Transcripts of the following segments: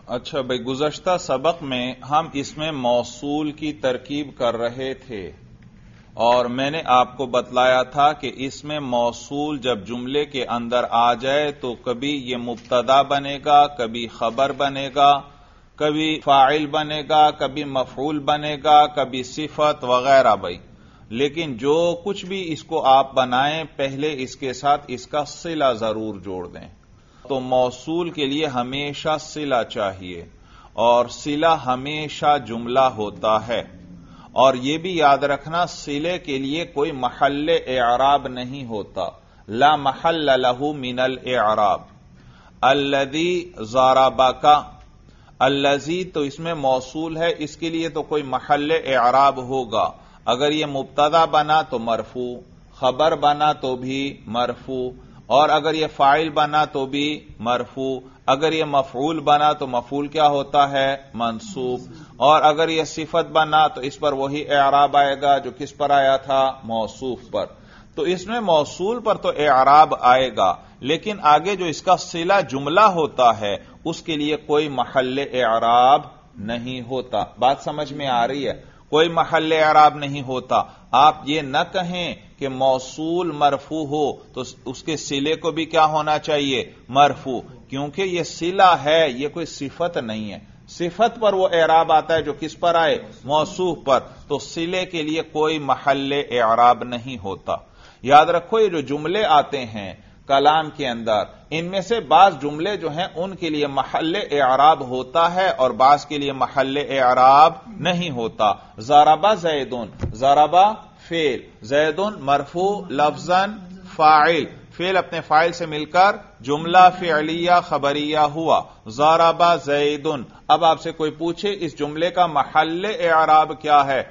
اچھا بھائی، گزشتہ سبق میں ہم اس میں موصول کی ترکیب کر رہے تھے اور میں نے آپ کو بتلایا تھا کہ اس میں موصول جب جملے کے اندر آ جائے تو کبھی یہ مبتدا بنے گا، کبھی خبر بنے گا، کبھی فاعل بنے گا، کبھی مفعول بنے گا، کبھی صفت وغیرہ بھائی. لیکن جو کچھ بھی اس کو آپ بنائیں پہلے اس کے ساتھ اس کا صلہ ضرور جوڑ دیں. تو موصول کے لیے ہمیشہ صلہ چاہیے اور صلہ ہمیشہ جملہ ہوتا ہے. اور یہ بھی یاد رکھنا صلے کے لیے کوئی محل اعراب نہیں ہوتا. لا محل لہ من الاعراب. الذی ضربک، الذی تو اس میں موصول ہے، اس کے لیے تو کوئی محل اعراب ہوگا. اگر یہ مبتدا بنا تو مرفوع، خبر بنا تو بھی مرفوع، اور اگر یہ فاعل بنا تو بھی مرفوع. اگر یہ مفعول بنا تو مفعول کیا ہوتا ہے؟ منصوب. اور اگر یہ صفت بنا تو اس پر وہی اعراب آئے گا جو کس پر آیا تھا؟ موصوف پر. تو اس میں موصول پر تو اعراب آئے گا، لیکن آگے جو اس کا صلہ جملہ ہوتا ہے اس کے لیے کوئی محل اعراب نہیں ہوتا. بات سمجھ میں آ رہی ہے؟ کوئی محل اعراب نہیں ہوتا. آپ یہ نہ کہیں کہ موصول مرفوع ہو تو اس کے صلے کو بھی کیا ہونا چاہیے؟ مرفوع، کیونکہ یہ صلہ ہے، یہ کوئی صفت نہیں ہے. صفت پر وہ اعراب آتا ہے جو کس پر آئے؟ موصوف پر. تو صلے کے لیے کوئی محل اعراب نہیں ہوتا. یاد رکھو یہ جو جملے آتے ہیں کلام کے اندر، ان میں سے بعض جملے جو ہیں ان کے لیے محل اعراب ہوتا ہے اور بعض کے لیے محل اعراب نہیں ہوتا. ضرب زیدن، ضرب فعل، زیدن مرفوع لفظاً فاعل، فعل اپنے فاعل سے مل کر جملہ فعلیہ خبریہ ہوا. ضرب زیدن. اب آپ سے کوئی پوچھے اس جملے کا محل اعراب کیا ہے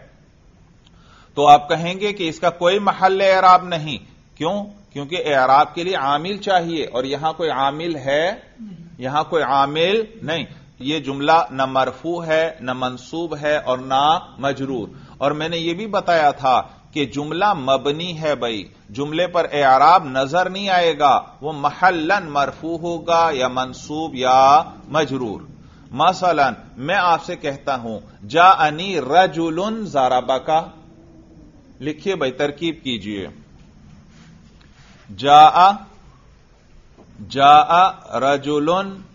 تو آپ کہیں گے کہ اس کا کوئی محل اعراب نہیں. کیوں؟ کیونکہ اعراب کے لیے عامل چاہیے اور یہاں کوئی عامل ہے؟ یہاں کوئی عامل نہیں. یہ جملہ نہ مرفوع ہے، نہ منصوب ہے اور نہ مجرور. اور میں نے یہ بھی بتایا تھا کہ جملہ مبنی ہے بھائی، جملے پر اعراب نظر نہیں آئے گا، وہ محلاً مرفوع ہوگا یا منصوب یا مجرور. مثلا میں آپ سے کہتا ہوں جاءنی رجل ضربک، لکھیے بھائی، ترکیب کیجئے. جاء رجل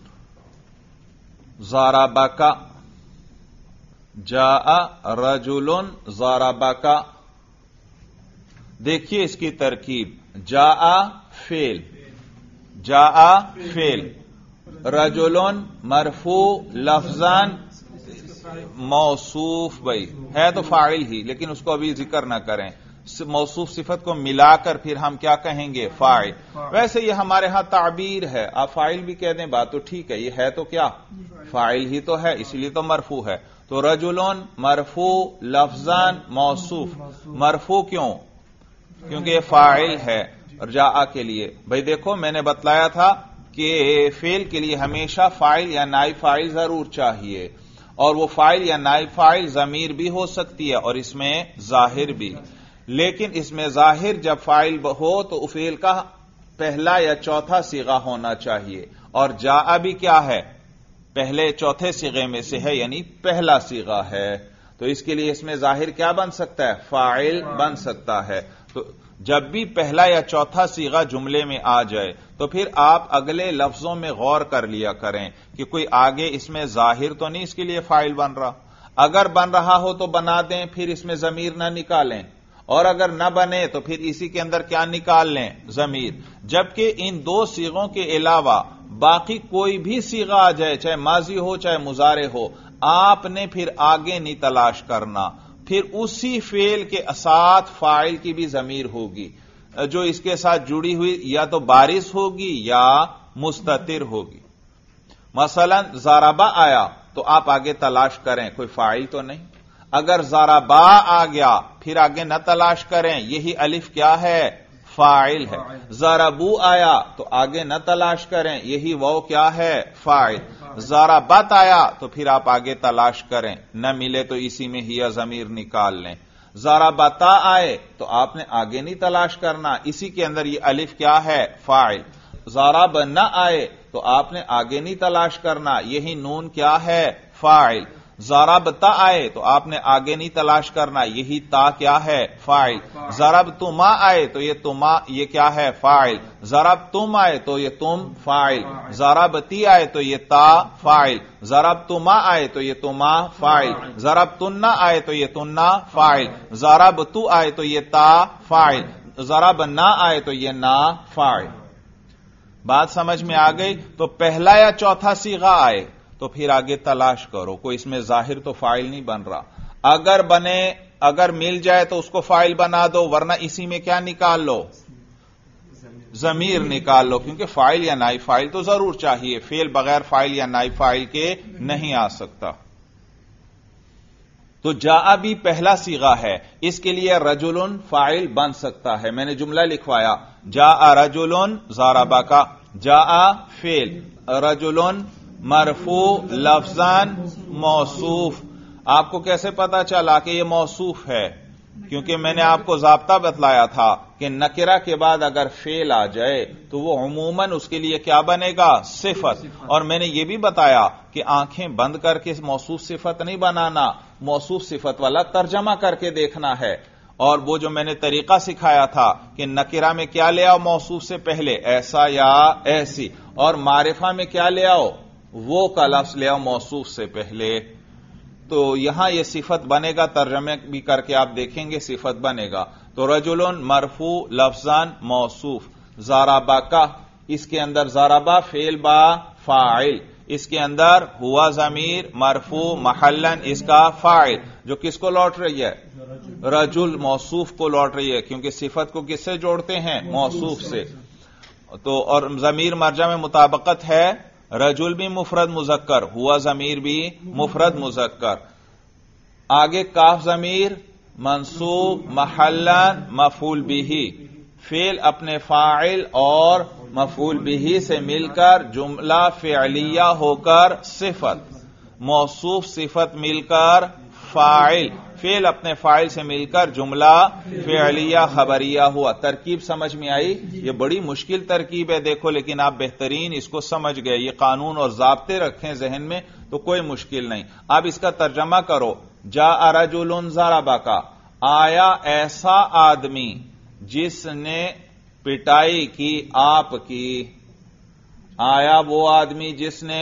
ضربک، جاء رجل ضربک. دیکھیے اس کی ترکیب. جاء فعل، جاء فعل، رجل مرفوع لفظاً موصوف. بھائی ہے تو فاعل ہی، لیکن اس کو ابھی ذکر نہ کریں. موصوف صفت کو ملا کر پھر ہم کیا کہیں گے؟ فاعل. ویسے یہ ہمارے ہاں تعبیر ہے، آپ فاعل بھی کہہ دیں بات تو ٹھیک ہے، یہ ہے تو کیا؟ فاعل ہی تو ہے، اسی لیے تو مرفوع ہے. تو رجلون مرفوع لفظاً موصوف. مرفوع کیوں؟ کیونکہ یہ فاعل ہے. اور جاء کے لیے بھائی دیکھو میں نے بتلایا تھا کہ فعل کے لیے ہمیشہ فاعل یا نائب فاعل ضرور چاہیے، اور وہ فاعل یا نائب فاعل ضمیر بھی ہو سکتی ہے اور اس میں ظاہر بھی. لیکن اس میں ظاہر جب فاعل ہو تو فعل کا پہلا یا چوتھا صیغہ ہونا چاہیے، اور جاء بھی کیا ہے؟ پہلے چوتھے صیغے میں سے ہے، یعنی پہلا صیغہ ہے. تو اس کے لیے اس میں ظاہر کیا بن سکتا ہے؟ فاعل بن سکتا ہے. تو جب بھی پہلا یا چوتھا صیغہ جملے میں آ جائے تو پھر آپ اگلے لفظوں میں غور کر لیا کریں کہ کوئی آگے اس میں ظاہر تو نہیں اس کے لیے فاعل بن رہا. اگر بن رہا ہو تو بنا دیں، پھر اس میں ضمیر نہ نکالیں، اور اگر نہ بنے تو پھر اسی کے اندر کیا نکال لیں؟ ضمیر. جبکہ ان دو صیغوں کے علاوہ باقی کوئی بھی صیغہ آ جائے، چاہے ماضی ہو چاہے مضارع ہو، آپ نے پھر آگے نہیں تلاش کرنا. پھر اسی فعل کے ساتھ فاعل کی بھی ضمیر ہوگی جو اس کے ساتھ جڑی ہوئی یا تو بارز ہوگی یا مستتر ہوگی. مثلا ضربا آیا تو آپ آگے تلاش کریں کوئی فاعل تو نہیں. اگر ضربا آ گیا پھر آگے نہ تلاش کریں، یہی الف کیا ہے؟ فاعل ہے. ضربو آیا تو آگے نہ تلاش کریں، یہی واو کیا ہے؟ فاعل. ضربت آیا تو پھر آپ آگے تلاش کریں، نہ ملے تو اسی میں ہی ضمیر نکال لیں. ضربتا آئے تو آپ نے آگے نہیں تلاش کرنا، اسی کے اندر یہ الف کیا ہے؟ فاعل. ضرب نہ آئے تو آپ نے آگے نہیں تلاش کرنا، یہی نون کیا ہے؟ فاعل۔ ضربتا آئے تو آپ نے آگے نہیں تلاش کرنا، یہی تا کیا ہے؟ فاعل۔ ضربتما آئے تو یہ تما یہ کیا ہے؟ فاعل۔ ضربتم آئے تو یہ تم فاعل۔ ضربتی آئے تو یہ تا فاعل۔ ضربتما آئے تو یہ تما فاعل۔ ضربتن آئے تو یہ تننا فاعل۔ ضربتو آئے تو یہ تا فاعل۔ ضربنا آئے تو یہ نا فاعل۔ بات سمجھ میں آ گئی؟ تو پہلا یا چوتھا صیغہ آئے تو پھر آگے تلاش کرو، کوئی اس میں ظاہر تو فاعل نہیں بن رہا، اگر مل جائے تو اس کو فاعل بنا دو، ورنہ اسی میں کیا نکال لو؟ ضمیر نکال لو، کیونکہ فاعل یا نائب فاعل تو ضرور چاہیے، فعل بغیر فاعل یا نائب فاعل کے نہیں آ سکتا۔ تو جاء بھی پہلا صیغہ ہے، اس کے لیے رجل فاعل بن سکتا ہے، میں نے جملہ لکھوایا جاء رجل ضربا کا، جاء فعل، رجل مرفوع لفظاً موصوف۔ آپ کو کیسے پتا چلا کہ یہ موصوف ہے؟ کیونکہ میں نے آپ کو ضابطہ بتلایا تھا کہ نکرہ کے بعد اگر فعل آ جائے تو وہ عموماً اس کے لیے کیا بنے گا؟ صفت۔ اور میں نے یہ بھی بتایا کہ آنکھیں بند کر کے موصوف صفت نہیں بنانا، موصوف صفت والا ترجمہ کر کے دیکھنا ہے۔ اور وہ جو میں نے طریقہ سکھایا تھا کہ نکرہ میں کیا لے آؤ موصوف سے پہلے؟ ایسا یا ایسی، اور معرفہ میں کیا لے آؤ؟ وہ کا لفظ لے آؤ موصوف سے پہلے۔ تو یہاں یہ صفت بنے گا، ترجمے بھی کر کے آپ دیکھیں گے صفت بنے گا۔ تو رجل مرفوع لفظاً موصوف، ضربا کا، اس کے اندر ضربا فعل با فاعل، اس کے اندر ہوا ضمیر مرفوع محلاً اس کا فاعل، جو کس کو لوٹ رہی ہے؟ رجل موصوف کو لوٹ رہی ہے، کیونکہ صفت کو کس سے جوڑتے ہیں؟ موصوف سے۔ تو اور ضمیر مرجع میں مطابقت ہے، رجل بھی مفرد مذکر، ہوا ضمیر بھی مفرد مذکر، آگے کاف ضمیر منصوب محلاً مفعول به، فعل اپنے فاعل اور مفعول به سے مل کر جملہ فعلیہ ہو کر صفت، موصوف صفت مل کر فاعل، فعل اپنے فاعل سے مل کر جملہ فعلیہ خبریہ ہوا۔ ترکیب سمجھ میں آئی؟ یہ بڑی مشکل ترکیب ہے دیکھو، لیکن آپ بہترین اس کو سمجھ گئے، یہ قانون اور ضابطے رکھیں ذہن میں تو کوئی مشکل نہیں۔ اب اس کا ترجمہ کرو، جاء رجل ضربا کا، آیا ایسا آدمی جس نے پٹائی کی آپ کی، آیا وہ آدمی جس نے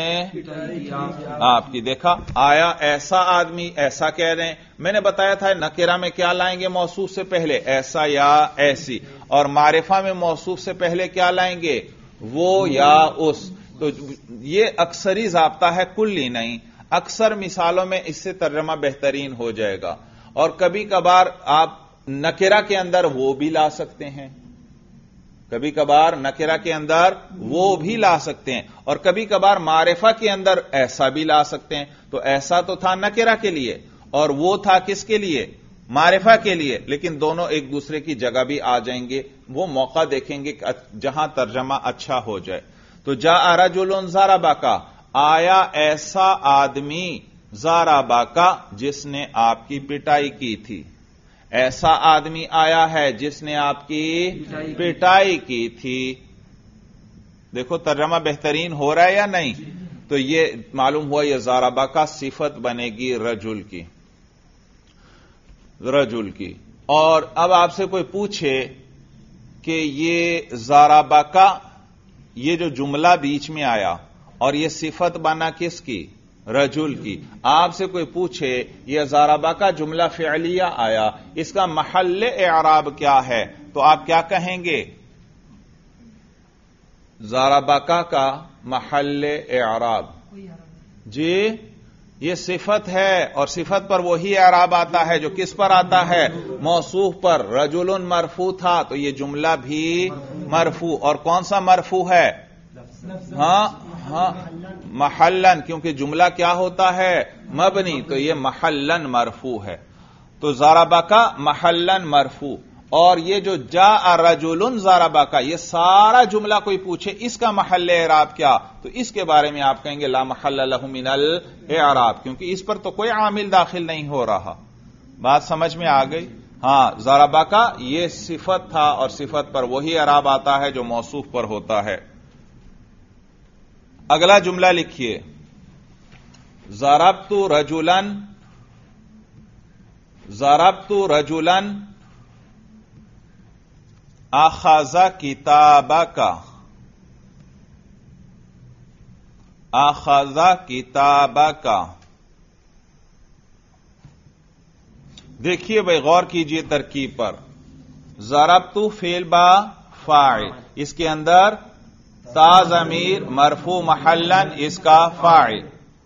آپ کی، دیکھا آیا ایسا آدمی، ایسا کہہ رہے ہیں، میں نے بتایا تھا نکرہ میں کیا لائیں گے موصوف سے پہلے؟ ایسا یا ایسی، اور معرفہ میں موصوف سے پہلے کیا لائیں گے؟ وہ یا اس۔ تو یہ اکثری ضابطہ ہے، کلی نہیں، اکثر مثالوں میں اس سے ترجمہ بہترین ہو جائے گا۔ اور کبھی کبھار آپ نکرہ کے اندر وہ بھی لا سکتے ہیں، کبھی کبھار نکرہ کے اندر وہ بھی لا سکتے ہیں، اور کبھی کبھار معرفہ کے اندر ایسا بھی لا سکتے ہیں۔ تو ایسا تو تھا نکرہ کے لیے، اور وہ تھا کس کے لیے؟ معرفہ کے لیے، لیکن دونوں ایک دوسرے کی جگہ بھی آ جائیں گے، وہ موقع دیکھیں گے جہاں ترجمہ اچھا ہو جائے۔ تو جاء رجل ضربا کا، آیا ایسا آدمی ضربا کا جس نے آپ کی پٹائی کی تھی، ایسا آدمی آیا ہے جس نے آپ کی پٹائی کی تھی۔ دیکھو ترجمہ بہترین ہو رہا ہے یا نہیں؟ تو یہ معلوم ہوا یہ ضربا کا صفت بنے گی رجل کی، رجل کی۔ اور اب آپ سے کوئی پوچھے کہ یہ ضربا کا، یہ جو جملہ بیچ میں آیا اور یہ صفت بنا کس کی؟ رجل کی۔ آپ سے کوئی پوچھے یہ ضربا کا جملہ فعلیہ آیا، اس کا محل اعراب کیا ہے؟ تو آپ کیا کہیں گے؟ ضربا کا محل اعراب، جی یہ صفت ہے، اور صفت پر وہی اعراب آتا ہے جو کس پر آتا ہے؟ موصوف پر۔ رجل مرفوع تھا تو یہ جملہ بھی مرفوع، اور کون سا مرفوع ہے؟ ہاں محلن، کیونکہ جملہ کیا ہوتا ہے؟ مبنی، تو یہ محلن مرفوع ہے۔ تو ضربا کا محلن مرفوع، اور یہ جو جاء رجل ضربا کا، یہ سارا جملہ کوئی پوچھے اس کا محل اعراب کیا، تو اس کے بارے میں آپ کہیں گے لا محل له من الاعراب، کیونکہ اس پر تو کوئی عامل داخل نہیں ہو رہا۔ بات سمجھ میں آ گئی؟ ہاں، ضربا کا یہ صفت تھا، اور صفت پر وہی اعراب آتا ہے جو موصوف پر ہوتا ہے۔ اگلا جملہ لکھیے، ضربت رجلاً، ضربت رجلاً اخذ کتابک، اخذ کتابک۔ دیکھیے بھائی، غور کیجئے ترکیب پر۔ ضربت فعل با فاعل، اس کے اندر تا ضمیر مرفوع محلاً اس کا فاعل،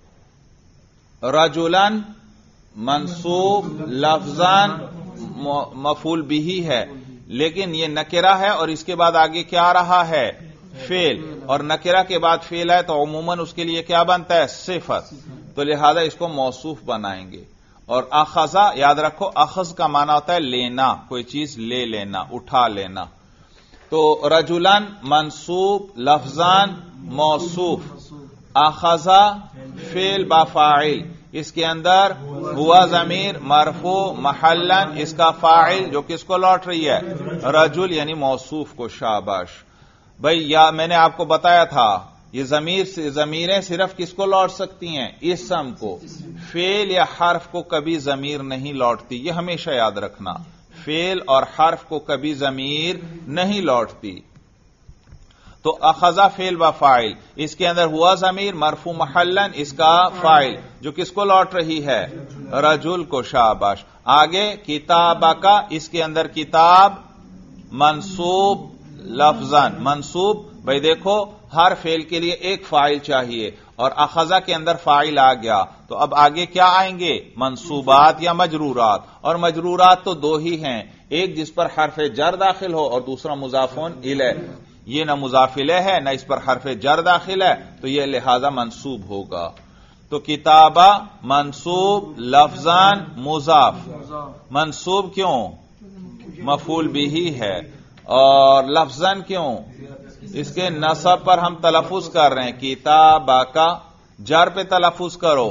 رجلاً منصوب لفظاً مفعول بھی ہے، لیکن یہ نکرہ ہے اور اس کے بعد آگے کیا آ رہا ہے؟ فعل، اور نکرہ کے بعد فعل ہے تو عموماً اس کے لیے کیا بنتا ہے؟ صفت، تو لہذا اس کو موصوف بنائیں گے۔ اور اخذا، یاد رکھو اخذ کا معنی ہوتا ہے لینا، کوئی چیز لے لینا، اٹھا لینا۔ تو رجلاً منصوب لفظاً موصوف، اخذا فعل با فاعل، اس کے اندر ہوا ضمیر مرفوع محلاً اس کا فاعل جو کس کو لوٹ رہی ہے؟ رجل، یعنی موصوف کو۔ شاباش بھائی، یا میں نے آپ کو بتایا تھا یہ ضمیریں صرف کس کو لوٹ سکتی ہیں؟ اسم کو، فعل یا حرف کو کبھی ضمیر نہیں لوٹتی، یہ ہمیشہ یاد رکھنا، فعل اور حرف کو کبھی ضمیر نہیں لوٹتی۔ تو اخذا فعل و فاعل، اس کے اندر ہوا ضمیر مرفوع محلاً اس کا فاعل جو کس کو لوٹ رہی ہے؟ رجل کو۔ شاباش۔ آگے کتابک، اس کے اندر کتاب منصوب لفظاً، منصوب بھائی دیکھو ہر فعل کے لیے ایک فاعل چاہیے، اور اخذا کے اندر فاعل آ گیا تو اب آگے کیا آئیں گے؟ منصوبات یا مجرورات، اور مجرورات تو دو ہی ہیں، ایک جس پر حرف جر داخل ہو اور دوسرا مضاف الیہ۔ یہ نہ مضاف الیہ ہے نہ اس پر حرف جر داخل ہے، تو یہ لہذا منصوب ہوگا۔ تو کتابہ منصوب لفظاً مضاف، منصوب کیوں؟ مفعول بھی ہے، اور لفظاً کیوں؟ اس کے نصب پر ہم تلفظ کر رہے ہیں، کتابہ کا، جر پہ تلفظ کرو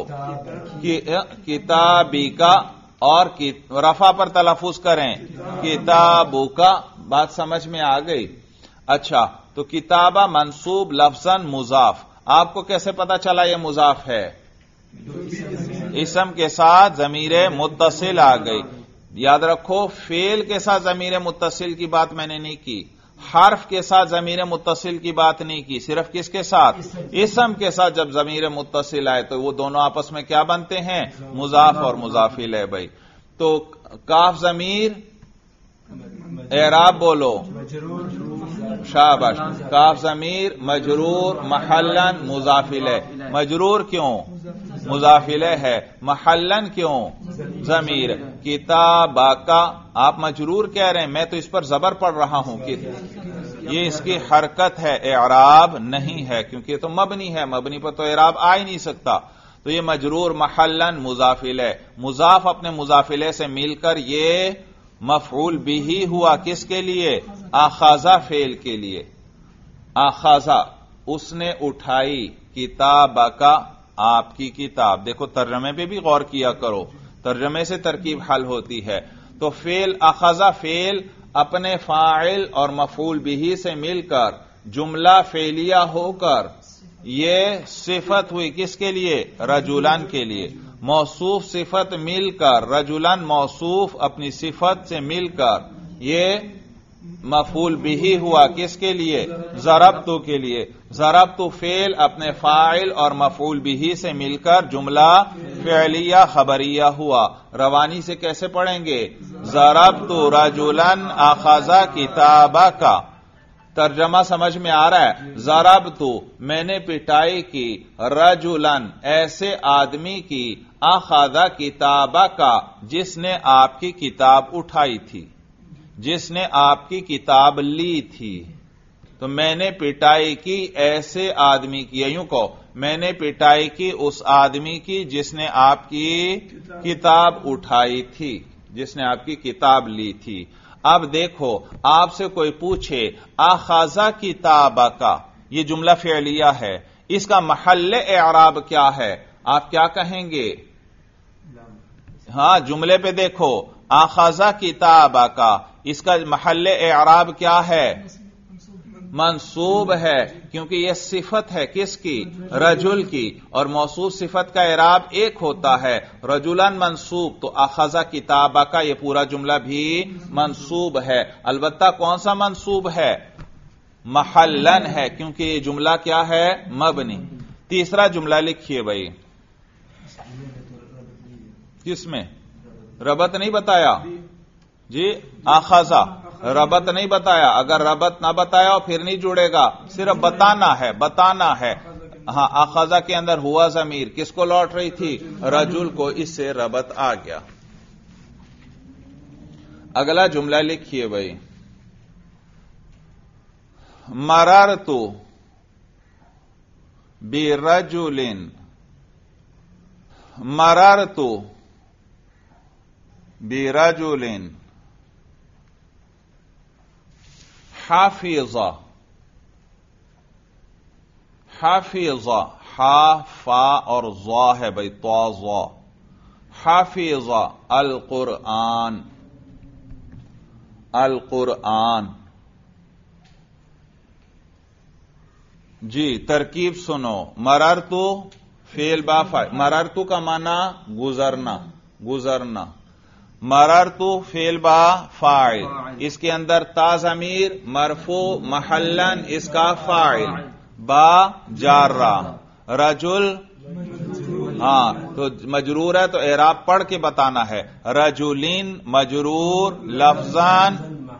کتابی کا، اور رفع پر تلفظ کریں کتابو کا۔ بات سمجھ میں آ گئی؟ اچھا، تو کتابہ منصوب لفظاً مضاف، آپ کو کیسے پتا چلا یہ مضاف ہے؟ اسم کے ساتھ ضمیر متصل آ گئی۔ یاد رکھو فعل کے ساتھ ضمیر متصل کی بات میں نے نہیں کی، حرف کے ساتھ ضمیر متصل کی بات نہیں کی، صرف کس کے ساتھ؟ اسم کے ساتھ جب ضمیر متصل آئے تو وہ دونوں آپس میں کیا بنتے ہیں؟ مضاف اور مضاف الیہ۔ بھائی تو کاف ضمیر اعراب بولو، شاباش، کاف ضمیر مجرور محلاً مضاف الیہ۔ مجرور کیوں؟ مضاف الیہ ہے، محلاً کیوں؟ ضمیر۔ کتابہ کا آپ مجرور کہہ رہے ہیں، میں تو اس پر زبر پڑھ رہا ہوں کہ یہ اس کی حرکت ہے، اعراب نہیں ہے، کیونکہ یہ تو مبنی ہے، مبنی پر تو اعراب آ ہی نہیں سکتا۔ تو یہ مجرور محلاً مضاف الیہ، مضاف اپنے مضاف الیہ سے مل کر یہ مفعول بھی ہوا، کس کے لیے؟ اخذا فعل کے لیے۔ اخذا اس نے اٹھائی، کتابہ کا آپ کی کتاب۔ دیکھو ترجمے پہ بھی غور کیا کرو، ترجمے سے ترکیب حل ہوتی ہے۔ تو فعل اخذا فعل اپنے فاعل اور مفعول بھی سے مل کر جملہ فعلیہ ہو کر یہ صفت ہوئی، کس کے لیے؟ رجلان کے لیے۔ موصوف صفت مل کر رجلان موصوف اپنی صفت سے مل کر یہ مفعول بھی ہوا، کس کے لیے؟ ضربتو کے لیے۔ ضربتو فعل اپنے فاعل اور مفعول بھی سے مل کر جملہ فعلیہ خبریہ ہوا۔ روانی سے کیسے پڑھیں گے؟ ضربتو رجلاً اخذ کتابک۔ ترجمہ سمجھ میں آ رہا ہے؟ ضربتو میں نے پٹائی کی، رجلاً ایسے آدمی کی، اخذ کتابک جس نے آپ کی کتاب اٹھائی تھی، جس نے آپ کی کتاب لی تھی۔ تو میں نے پٹائی کی ایسے آدمی کی، یوں کہو میں نے پٹائی کی اس آدمی کی جس نے آپ کی کتاب اٹھائی تھی، جس نے آپ کی کتاب لی تھی۔ اب دیکھو آپ سے کوئی پوچھے اخذ کتابک، یہ جملہ فعلیہ ہے، اس کا محل اعراب کیا ہے؟ آپ کیا کہیں گے؟ ہاں جملے پہ دیکھو، اخذ کتابک، اس کا محل اعراب کیا ہے؟ منصوب ہے کیونکہ یہ صفت ہے کس کی؟ رجل کی، اور موصوف صفت کا اعراب ایک ہوتا ہے، رجلن منصوب، تو اخذ کتابہ کا یہ پورا جملہ بھی منصوب ہے، البتہ کون سا منصوب ہے؟ محلن ہے، کیونکہ یہ جملہ کیا ہے؟ مبنی۔ تیسرا جملہ لکھیے بھائی، کس میں ربط نہیں بتایا؟ جی اخذا، ربط نہیں بتایا، اگر ربط نہ بتایا پھر نہیں جڑے گا، صرف بتانا ہے، بتانا ہے۔ ہاں اخذا کے اندر ہوا ضمیر کس کو لوٹ رہی تھی؟ رجل کو، اس سے ربط آ گیا۔ اگلا جملہ لکھیے بھائی، مررت برجل، مررت برجل حافظ، حافظ، حا فا اور ضا ہے بھائی، تو ضا، حافظ القرآن، القرآن۔ جی ترکیب سنو، مررتو فعل با فاعل، مررتو کا معنی گزرنا، گزرنا، مررتو فعل با فاعل، اس کے اندر تا ضمیر مرفوع محلن اس کا فاعل، با جارہ، رجل ہاں تو مجرور ہے تو اعراب پڑھ کے بتانا ہے، رجلین مجرور، لفظان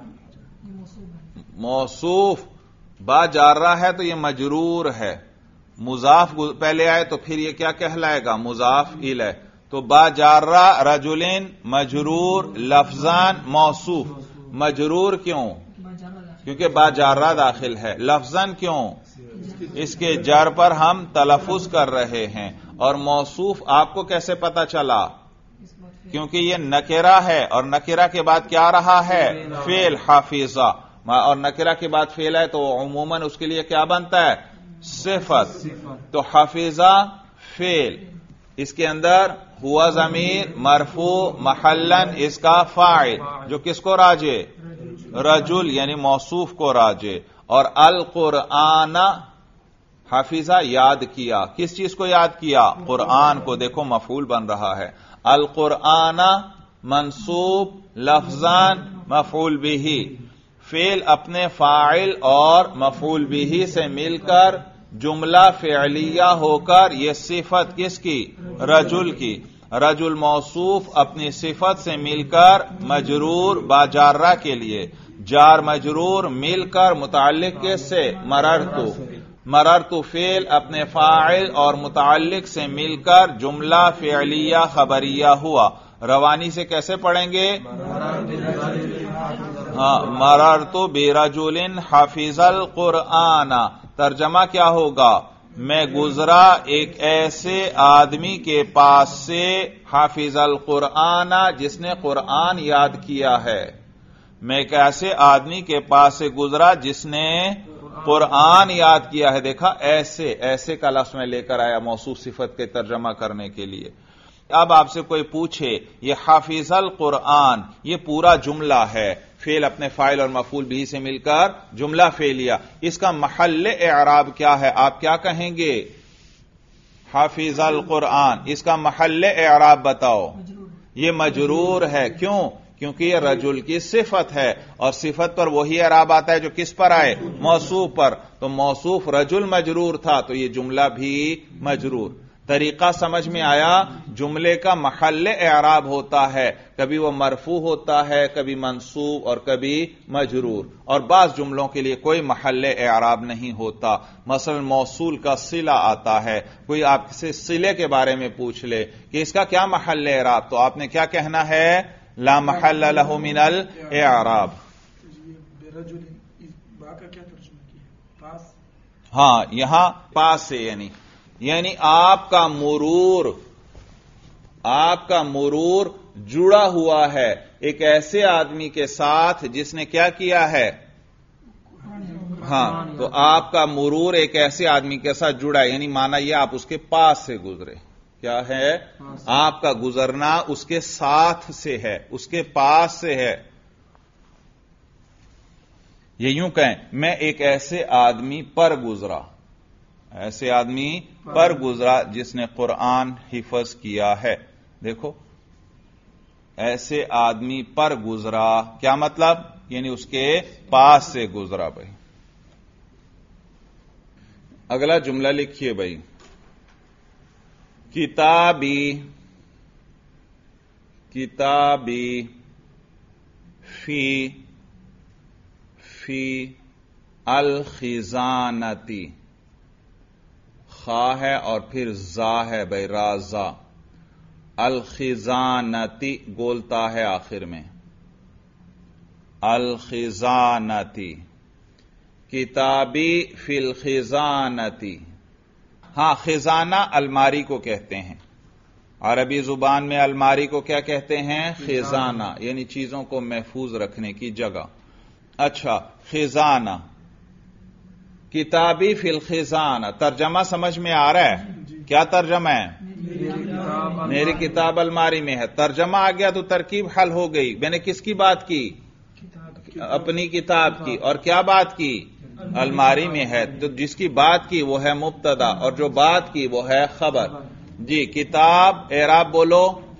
موصوف، با جارہ ہے تو یہ مجرور ہے، مضاف پہلے آئے تو پھر یہ کیا کہلائے گا؟ مضاف الیہ، تو با جارہ رجلین مجرور، لفظان موصوف، مجرور کیوں؟ کیونکہ با جارہ داخل ہے، لفظان کیوں؟ اس کے جر پر ہم تلفظ کر رہے ہیں، اور موصوف آپ کو کیسے پتا چلا؟ کیونکہ یہ نکرہ ہے، اور نکرہ کے بعد کیا رہا ہے؟ فعل، حافظہ، اور نکرہ کے بعد فعل ہے تو عموماً اس کے لیے کیا بنتا ہے؟ صفت، تو حافظہ فعل، اس کے اندر ہوا ضمیر مرفوع محلن اس کا فاعل، جو کس کو راجع؟ رجل یعنی موصوف کو راجع، اور القرآن حافظہ یاد کیا، کس چیز کو یاد کیا؟ قرآن کو، دیکھو مفعول بن رہا ہے، القرآن منصوب لفظان مفعول به، فعل اپنے فاعل اور مفعول به سے مل کر جملہ فعلیہ ہو کر یہ صفت کس کی؟ رجل کی، رجل موصوف اپنی صفت سے مل کر مجرور با جارہ کے لیے، جار مجرور مل کر متعلق کس سے؟ مررتو، مررتو فعل اپنے فاعل اور متعلق سے مل کر جملہ فعلیہ خبریہ ہوا، روانی سے کیسے پڑھیں گے؟ مررتو برجل حافظ القرآن، ترجمہ کیا ہوگا؟ میں گزرا ایک ایسے آدمی کے پاس سے، حافظ القرآن جس نے قرآن یاد کیا ہے، میں ایک ایسے آدمی کے پاس سے گزرا جس نے قرآن یاد کیا ہے، دیکھا ایسے، ایسے کا لفظ میں لے کر آیا موصوف صفت کے ترجمہ کرنے کے لیے۔ اب آپ سے کوئی پوچھے یہ حافظ القرآن یہ پورا جملہ ہے، فعل اپنے فاعل اور مفعول بھی سے مل کر جملہ فعلیہ، اس کا محل اعراب کیا ہے؟ آپ کیا کہیں گے؟ حافظ القرآن، اس کا محل اعراب بتاؤ۔ یہ مجرور ہے، کیوں؟ کیونکہ یہ رجل کی صفت ہے، اور صفت پر وہی اعراب آتا ہے جو کس پر آئے؟ موصوف پر، تو موصوف رجل مجرور تھا تو یہ جملہ بھی مجرور۔ طریقہ سمجھ میں آیا؟ جملے کا محل اعراب ہوتا ہے، کبھی وہ مرفوع ہوتا ہے، کبھی منصوب اور کبھی مجرور، اور بعض جملوں کے لیے کوئی محل اعراب نہیں ہوتا، مثلا موصول کا صلہ آتا ہے، کوئی آپ سے صلے کے بارے میں پوچھ لے کہ اس کا کیا محل اعراب، تو آپ نے کیا کہنا ہے؟ لا محل له من الاعراب۔ ہاں یہاں پاس سے یعنی آپ کا مرور جڑا ہوا ہے ایک ایسے آدمی کے ساتھ جس نے کیا کیا ہے؟ ہاں تو آپ کا مرور ایک ایسے آدمی کے ساتھ جڑا ہے، یعنی مانا یہ آپ اس کے پاس سے گزرے، کیا ہے؟ آپ کا گزرنا اس کے ساتھ سے ہے، اس کے پاس سے ہے۔ یہ یوں کہیں میں ایک ایسے آدمی پر گزرا، ایسے آدمی پر گزرا جس نے قرآن حفظ کیا ہے. دیکھو ایسے آدمی پر گزرا کیا مطلب؟ یعنی اس کے پاس سے گزرا. بھائی اگلا جملہ لکھیے بھائی، کتابی، کتابی فی الخزانتی، خا ہے اور پھر زا ہے بھائی، رازا. الخزانتی گولتا ہے آخر میں، الخزانتی، کتابی فی الخزانتی. ہاں خزانہ الماری کو کہتے ہیں، عربی زبان میں الماری کو کیا کہتے ہیں؟ خزانہ، یعنی چیزوں کو محفوظ رکھنے کی جگہ. اچھا خزانہ، کتابی فی الخزانہ، ترجمہ سمجھ میں آ رہا ہے؟ کیا ترجمہ ہے؟ میری کتاب الماری میں ہے. ترجمہ آ گیا تو ترکیب حل ہو گئی. میں نے کس کی بات کی؟ اپنی کتاب کی. اور کیا بات کی؟ الماری میں ہے. تو جس کی بات کی وہ ہے مبتدا اور جو بات کی وہ ہے خبر. جی کتاب اعراب بولو.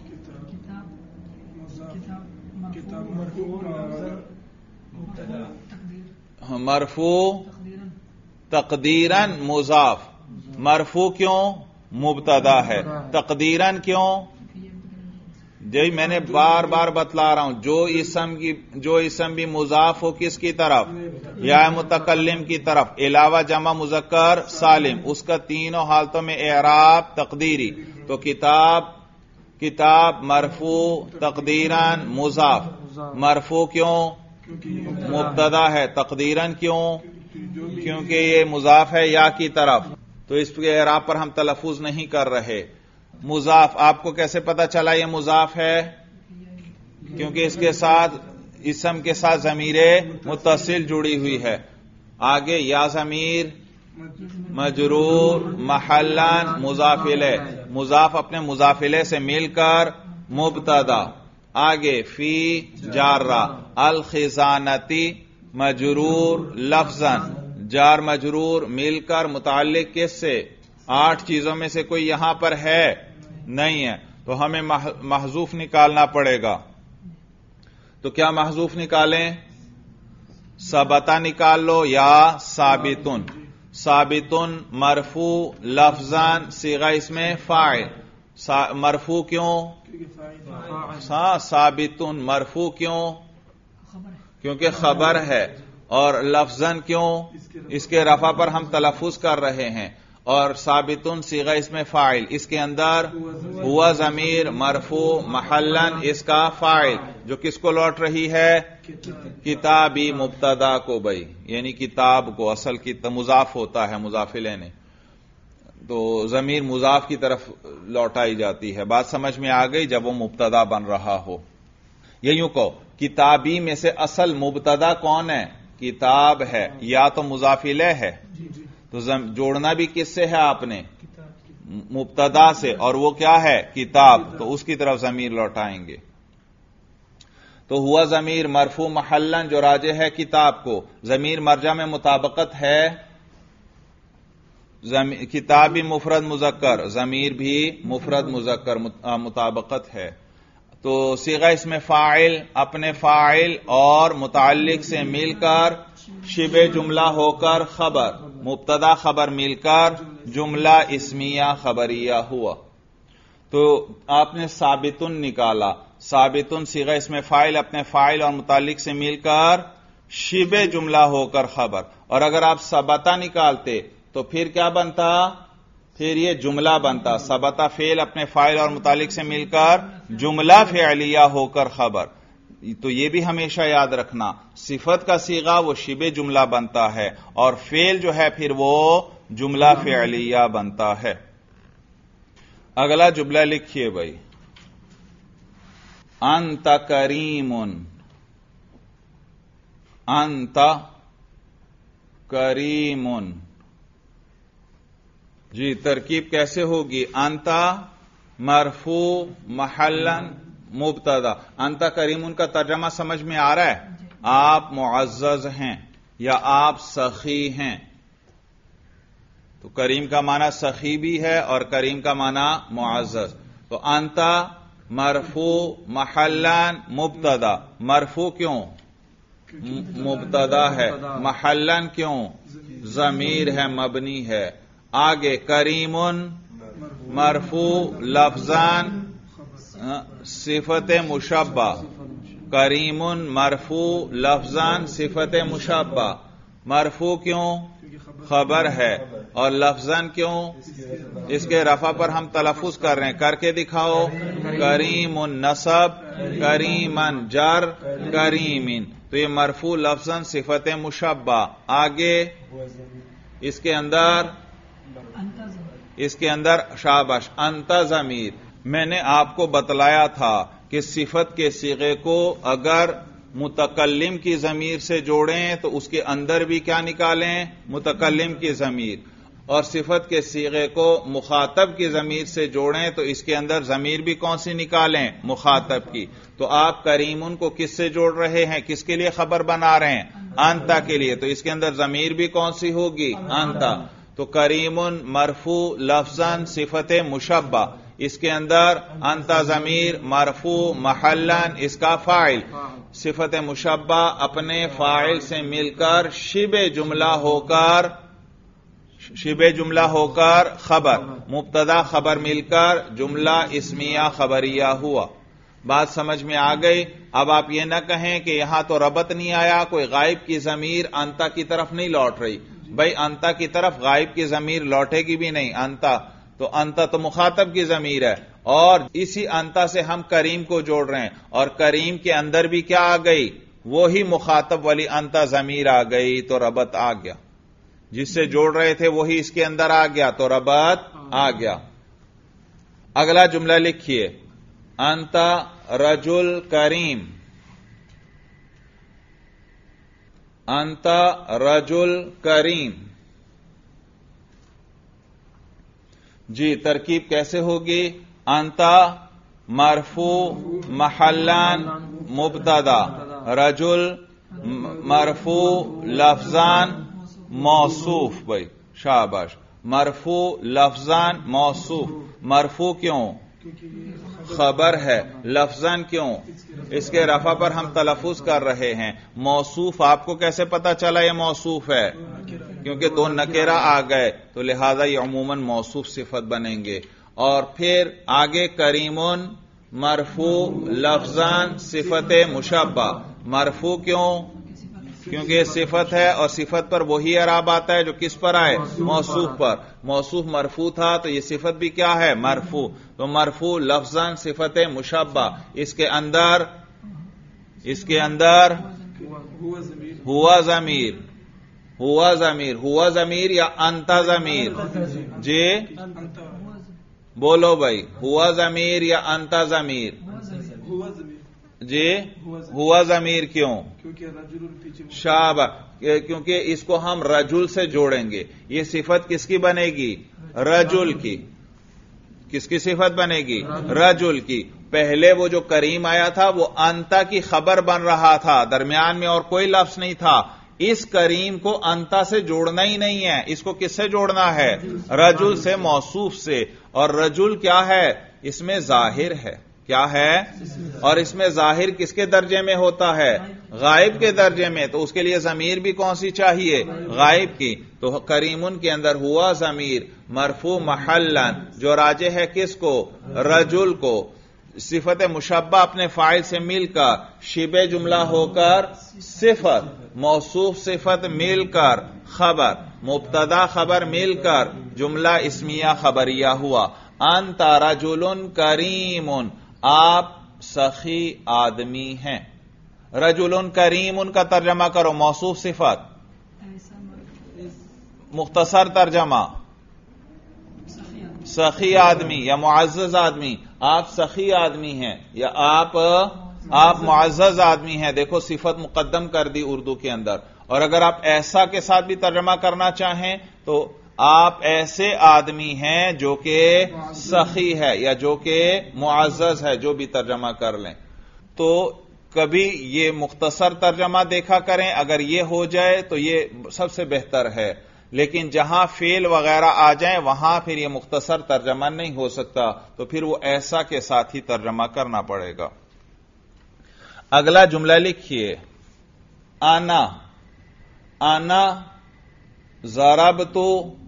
مرفوع تقدیراً مضاف. مرفوع کیوں؟ مبتدا ہے. تقدیراً کیوں؟ جی میں نے بار بار بتلا رہا ہوں، جو اسم بھی مضاف ہو کس کی طرف؟ یا متکلم کی طرف، علاوہ جمع مذکر سالم، اس کا تینوں حالتوں میں اعراب تقدیری. تو کتاب مرفوع تقدیراً مضاف. مرفوع کیوں؟ مبتدا ہے. تقدیراً کیوں؟ کیونکہ یہ مضاف ہے یا کی طرف، تو اس کے اعراب پر ہم تلفظ نہیں کر رہے. مضاف آپ کو کیسے پتا چلا یہ مضاف ہے؟ کیونکہ اس کے ساتھ اسم کے ساتھ ضمیر متصل جڑی ہوئی ہے. آگے یا ضمیر مجرور محلن مضاف الیہ، مضاف اپنے مضاف الیہ سے مل کر مبتدا. آگے فی جارہ، الخزانتی مجرور لفظاً، جار مجرور مل کر متعلق کس سے؟ 8 چیزوں میں سے کوئی یہاں پر ہے نہیں ہے، تو ہمیں محذوف نکالنا پڑے گا. تو کیا محذوف نکالیں؟ ثبتا نکال لو یا ثابتن. ثابتن مرفوع لفظاً صیغہ اسم فاعل. مرفوع کیوں؟ ثابتن مرفوع کیوں؟ کیونکہ خبر ہے. اور لفظاً کیوں؟ اس کے رفع پر ہم تلفظ کر رہے ہیں. اور ثابتن صیغہ اسم فاعل، اس کے اندر ہوا ضمیر مرفوع محلن اس کا فاعل، جو کس کو لوٹ رہی ہے؟ کتابی مبتدا کو بھائی، یعنی کتاب کو. اصل کی مضاف ہوتا ہے مضاف الیہ نے، تو ضمیر مضاف کی طرف لوٹائی جاتی ہے. بات سمجھ میں آ گئی؟ جب وہ مبتدا بن رہا ہو. یہ یوں کہو کتابی میں سے اصل مبتدا کون ہے؟ کتاب ہے. یا تو مضاف الیہ ہے، تو جوڑنا بھی کس سے ہے آپ نے؟ مبتدا سے، اور وہ کیا ہے؟ کتاب. تو اس کی طرف ضمیر لوٹائیں گے. تو ہوا ضمیر مرفوع محلن جو راجع ہے کتاب کو. ضمیر مرجع میں مطابقت ہے، کتاب بھی مفرد مذکر، ضمیر بھی مفرد مذکر مطابقت ہے. تو صیغہ اسم فاعل اپنے فاعل اور متعلق سے مل کر شبہ جملہ ہو کر خبر، مبتدا خبر مل کر جملہ اسمیہ خبریہ ہوا. تو آپ نے ثابتن نکالا. ثابتن صیغہ اسم فاعل اپنے فاعل اور متعلق سے مل کر شبہ جملہ ہو کر خبر. اور اگر آپ ثبتا نکالتے تو پھر کیا بنتا؟ پھر یہ جملہ بنتا. ثبتا فعل اپنے فاعل اور متعلق سے مل کر جملہ فعلیہ ہو کر خبر. تو یہ بھی ہمیشہ یاد رکھنا، صفت کا صیغہ وہ شبہ جملہ بنتا ہے اور فعل جو ہے پھر وہ جملہ فعلیہ بنتا ہے. اگلا جملہ لکھیے بھائی، انت کریم. انت کریم. جی ترکیب کیسے ہوگی؟ انت مرفوع محلن مبتدا. انت کریم کا ترجمہ سمجھ میں آ رہا ہے؟ آپ معزز ہیں. یا آپ سخی ہیں. تو کریم کا معنی سخی بھی ہے اور کریم کا معنی معزز. تو انتا مرفوع محلن مبتدا. مرفوع کیوں؟ مبتدا ہے. محلن کیوں؟ ضمیر ہے، مبنی ہے. آگے کریم مرفوع لفظان صفت مشبہ. کریم مرفوع لفظان صفت مشبہ. مرفوع کیوں؟ خبر ہے. اور لفظاً کیوں؟ اس کے رفع پر ہم تلفظ کر رہے ہیں. کر کے دکھاؤ. کریم نصب، کریمن جر، کریمن. تو یہ مرفوع لفظاً صفت مشبہ. آگے اس کے اندر شابش انت ضمیر. میں نے آپ کو بتلایا تھا کہ صفت کے صیغے کو اگر متکلم کی ضمیر سے جوڑیں تو اس کے اندر بھی کیا نکالیں؟ متکلم کی ضمیر. اور صفت کے صیغے کو مخاطب کی ضمیر سے جوڑیں تو اس کے اندر ضمیر بھی کون سی نکالیں؟ مخاطب کی. تو آپ کریمن کو کس سے جوڑ رہے ہیں؟ کس کے لیے خبر بنا رہے ہیں؟ انتا کے لیے. تو اس کے اندر ضمیر بھی کون سی ہوگی؟ انتا. تو کریمن مرفوع لفظاً صفت مشبہ. اس کے اندر انتا ضمیر مرفوع محلن اس کا فاعل. صفت مشبہ اپنے فاعل سے مل کر شبہ جملہ ہو کر خبر. مبتدا خبر مل کر جملہ اسمیہ خبریہ ہوا. بات سمجھ میں آ گئی؟ اب آپ یہ نہ کہیں کہ یہاں تو ربط نہیں آیا، کوئی غائب کی ضمیر انتا کی طرف نہیں لوٹ رہی. بھائی انتا کی طرف غائب کی ضمیر لوٹے گی بھی نہیں. انتا تو مخاطب کی ضمیر ہے، اور اسی انتا سے ہم کریم کو جوڑ رہے ہیں، اور کریم کے اندر بھی کیا آ گئی؟ وہی مخاطب والی انتا ضمیر آ گئی. تو ربط آ گیا. جس سے جوڑ رہے تھے وہی اس کے اندر آ گیا تو ربط آ گیا. اگلا جملہ لکھیے. انتا رجل کریم. انتا رجل کریم. جی ترکیب کیسے ہوگی؟ انتا مرفوع محلان مبتدا، رجل مرفوع لفظان موصوف. بھائی شاباش. مرفوع لفظان موصوف. مرفوع کیوں؟ خبر ہے. لفظان کیوں؟ اس کے رفع پر ہم تلفظ کر رہے ہیں. موصوف آپ کو کیسے پتا چلا یہ موصوف ہے؟ کیونکہ دو نکرہ آ گئے تو لہذا یہ عموماً موصوف صفت بنیں گے. اور پھر آگے کریمن مرفوع لفظان صفت مشبہ. مرفوع کیوں؟ کیونکہ صفت ہے اور صفت پر وہی اعراب آتا ہے جو کس پر آئے؟ موصوف پر. موصوف مرفوع تھا تو یہ صفت بھی کیا ہے؟ مرفوع. تو مرفوع لفظاً صفت مشبہ. اس کے اندر ہوا ضمیر. ہوا ضمیر یا انتا ضمیر؟ جی بولو بھائی. ہوا ضمیر یا انتا ضمیر؟ جی ہوا ضمیر. کیوں؟ شابہ. کیونکہ اس کو ہم رجل سے جوڑیں گے. یہ صفت کس کی بنے گی؟ رجل کی. کس کی صفت بنے گی؟ رجل کی. پہلے وہ جو کریم آیا تھا وہ انتا کی خبر بن رہا تھا، درمیان میں اور کوئی لفظ نہیں تھا. اس کریم کو انتا سے جوڑنا ہی نہیں ہے. اس کو کس سے جوڑنا ہے؟ رجل سے، موصوف سے. اور رجل کیا ہے؟ اس میں ظاہر ہے. کیا ہے؟ اور اس میں ظاہر کس کے درجے میں ہوتا ہے؟ غائب کے درجے میں. تو اس کے لیے ضمیر بھی کون سی چاہیے؟ غائب کی. تو کریمن کے اندر ہوا ضمیر مرفوع محلن جو راجع ہے کس کو؟ رجل کو. صفت مشبہ اپنے فاعل سے مل کر شبہ جملہ ہو کر صفت، موصوف صفت مل کر خبر، مبتدا خبر مل کر جملہ اسمیہ خبریہ ہوا. انت رجل کریم. آپ سخی آدمی ہیں. رجل کریم ان کا ترجمہ کرو. موصوف صفت. مختصر ترجمہ سخی آدمی یا معزز آدمی. آپ سخی آدمی ہیں یا آپ معزز آدمی ہیں. دیکھو صفت مقدم کر دی اردو کے اندر. اور اگر آپ ایسا کے ساتھ بھی ترجمہ کرنا چاہیں تو آپ ایسے آدمی ہیں جو کہ سخی ہے یا جو کہ معزز ہے، جو بھی ترجمہ کر لیں. تو کبھی یہ مختصر ترجمہ دیکھا کریں، اگر یہ ہو جائے تو یہ سب سے بہتر ہے، لیکن جہاں فعل وغیرہ آ جائیں وہاں پھر یہ مختصر ترجمہ نہیں ہو سکتا، تو پھر وہ ایسا کے ساتھ ہی ترجمہ کرنا پڑے گا۔ اگلا جملہ لکھیے، انا ضربت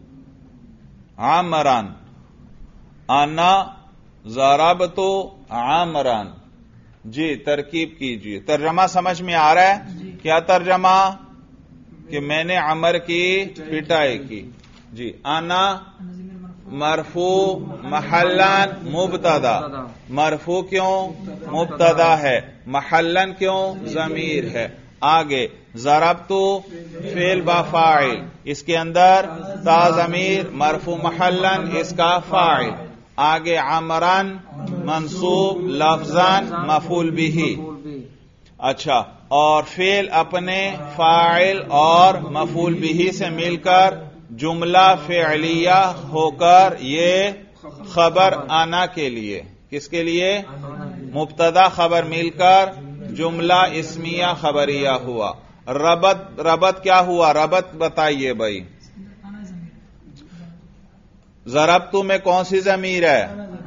عمرا، انا ضربت عمرا۔ جی ترکیب کیجیے، ترجمہ سمجھ میں آ رہا ہے؟ کیا ترجمہ؟ کہ میں نے عمر کی پٹائی کی۔ جی انا مرفوع محلن مبتدا، مرفوع کیوں؟ مبتدا ہے، محلن کیوں؟ ضمیر ہے۔ آگے ضربت فعل با فاعل، اس کے اندر تا ضمیر مرفوع محلن اس کا فاعل۔ آگے عمران منصوب لفظاً مفعول به۔ اچھا، اور فعل اپنے فاعل اور مفعول به سے مل کر جملہ فعلیہ ہو کر یہ خبر انا کے لیے، کس کے لیے؟ مبتدا خبر مل کر جملہ اسمیہ خبریہ ہوا۔ ربط کیا ہوا؟ ربط بتائیے بھائی۔ ضربت میں کون سی ضمیر ہے؟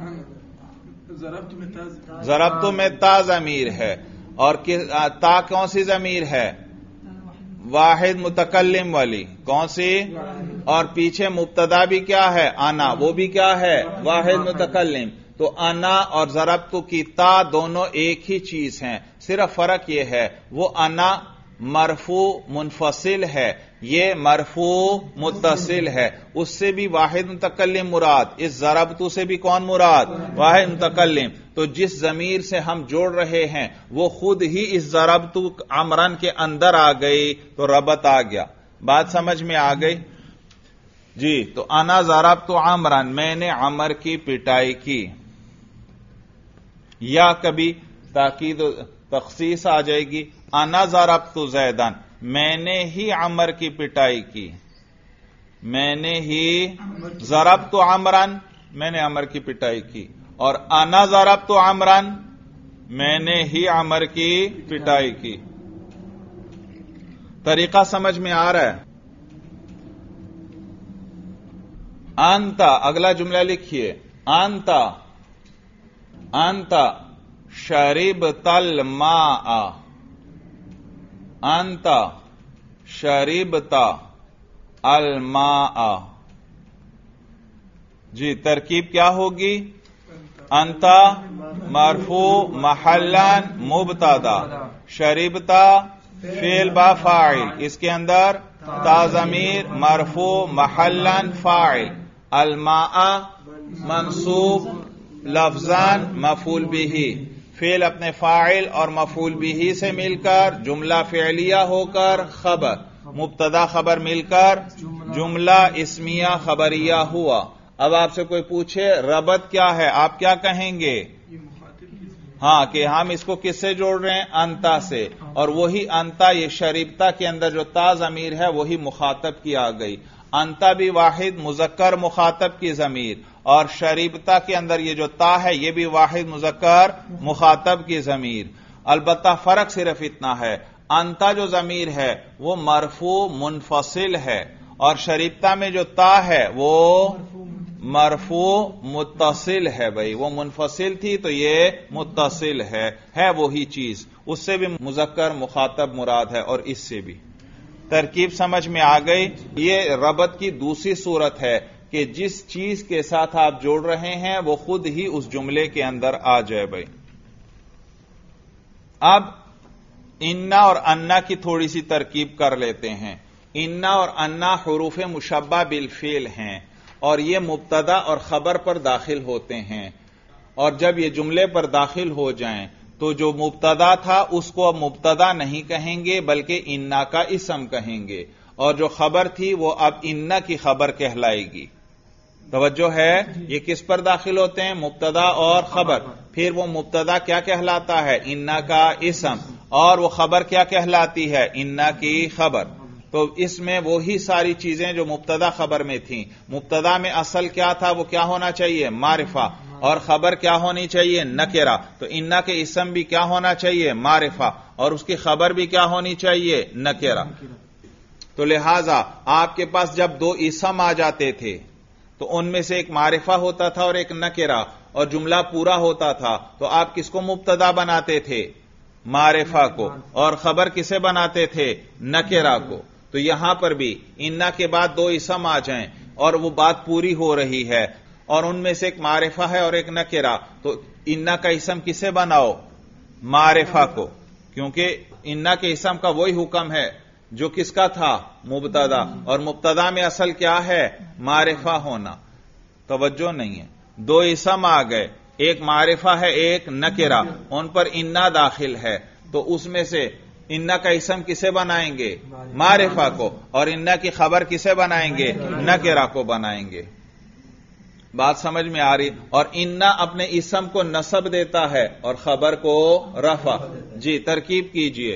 ضربت میں تا ضمیر ہے، اور تا کون سی ضمیر ہے؟ واحد متکلم والی، کون سی؟ اور پیچھے مبتدا بھی کیا ہے؟ انا، وہ بھی کیا ہے؟ واحد متکلم۔ تو انا اور ضربت کی تا دونوں ایک ہی چیز ہیں، صرف فرق یہ ہے وہ انا مرفوع منفصل ہے، یہ مرفوع متصل ہے۔ اس سے بھی واحد متکلم مراد، اس ضربت سے بھی کون مراد؟ واحد متکلم۔ تو جس ضمیر سے ہم جوڑ رہے ہیں وہ خود ہی اس ضربت عمران کے اندر آ گئی، تو ربط آ گیا۔ بات سمجھ میں آ گئی؟ جی، تو انا ضربت عمران، میں نے عمر کی پٹائی کی، یا کبھی تاکید تخصیص آ جائے گی، انا ضربت زیدن، میں نے ہی عمر کی پٹائی کی، میں نے ہی ضربت عمران، میں نے عمر کی پٹائی کی، اور انا ضربت عمران، میں نے ہی عمر کی پٹائی کی۔ طریقہ سمجھ میں آ رہا ہے؟ انتا، اگلا جملہ لکھیے، انتا شربت الماء، انتا شربت الماء۔ جی ترکیب کیا ہوگی؟ انتا مرفوع محلن مبتدا، شربتا فعل با فاعل، اس کے اندر تا ضمیر مرفوع محلن فاعل، الماء منصوب لفظاً مفعول به، فعل اپنے فاعل اور مفعول به سے مل کر جملہ فعلیہ ہو کر خبر، مبتدا خبر مل کر جملہ اسمیہ خبریہ ہوا۔ اب آپ سے کوئی پوچھے ربط کیا ہے، آپ کیا کہیں گے؟ ہاں، کہ ہم اس کو کس سے جوڑ رہے ہیں؟ انتا سے، اور وہی انتا یہ شریبتا کے اندر جو تا ضمیر ہے وہی مخاطب کی آ گئی۔ انتا بھی واحد مذکر مخاطب کی ضمیر، اور شریبتا کے اندر یہ جو تا ہے یہ بھی واحد مذکر مخاطب کی ضمیر۔ البتہ فرق صرف اتنا ہے، انتا جو ضمیر ہے وہ مرفوع منفصل ہے، اور شریبتا میں جو تا ہے وہ مرفوع متصل ہے۔ بھائی وہ منفصل تھی تو یہ متصل ہے وہی چیز، اس سے بھی مذکر مخاطب مراد ہے اور اس سے بھی۔ ترکیب سمجھ میں آ گئی؟ یہ ربط کی دوسری صورت ہے کہ جس چیز کے ساتھ آپ جوڑ رہے ہیں وہ خود ہی اس جملے کے اندر آ جائے۔ بھائی اب انا اور انا کی تھوڑی سی ترکیب کر لیتے ہیں۔ انا اور انا حروف مشبہ بالفعل ہیں، اور یہ مبتدا اور خبر پر داخل ہوتے ہیں، اور جب یہ جملے پر داخل ہو جائیں تو جو مبتدا تھا اس کو اب مبتدا نہیں کہیں گے بلکہ انا کا اسم کہیں گے، اور جو خبر تھی وہ اب انا کی خبر کہلائے گی۔ توجہ ہے؟ یہ کس پر داخل ہوتے ہیں؟ مبتدا اور خبر۔ پھر وہ مبتدا کیا کہلاتا ہے؟ انا کا اسم، اور وہ خبر کیا کہلاتی ہے؟ انا کی خبر۔ تو اس میں وہی ساری چیزیں جو مبتدا خبر میں تھیں۔ مبتدا میں اصل کیا تھا؟ وہ کیا ہونا چاہیے؟ معرفہ، اور خبر کیا ہونی چاہیے؟ نکرہ. تو انا کے اسم بھی کیا ہونا چاہیے؟ معرفہ. اور اس کی خبر بھی کیا ہونی چاہیے؟ نکرہ. تو لہذا آپ کے پاس جب دو اسم آ جاتے تھے تو ان میں سے ایک معرفہ ہوتا تھا اور ایک نکرہ، اور جملہ پورا ہوتا تھا، تو آپ کس کو مبتدا بناتے تھے؟ معرفہ کو. اور خبر کسے بناتے تھے؟ نکرہ کو. تو یہاں پر بھی انا کے بعد دو اسم آ جائیں اور وہ بات پوری ہو رہی ہے، اور ان میں سے ایک معرفہ ہے اور ایک نکرہ، تو انا کا اسم کسے بناؤ؟ معرفہ کو. کیونکہ انا کے اسم کا وہی حکم ہے جو کس کا تھا؟ مبتدا. اور مبتدا میں اصل کیا ہے؟ معرفہ ہونا. توجہ نہیں ہے. دو اسم آ گئے، ایک معرفہ ہے ایک نکرہ، ان پر انا داخل ہے، تو اس میں سے انا کا اسم کسے بنائیں گے؟ معرفہ کو. اور انا کی خبر کسے بنائیں گے؟ نکرہ کو بنائیں گے. بات سمجھ میں آ رہی؟ اور انا اپنے اسم کو نصب دیتا ہے اور خبر کو رفع. جی ترکیب کیجئے.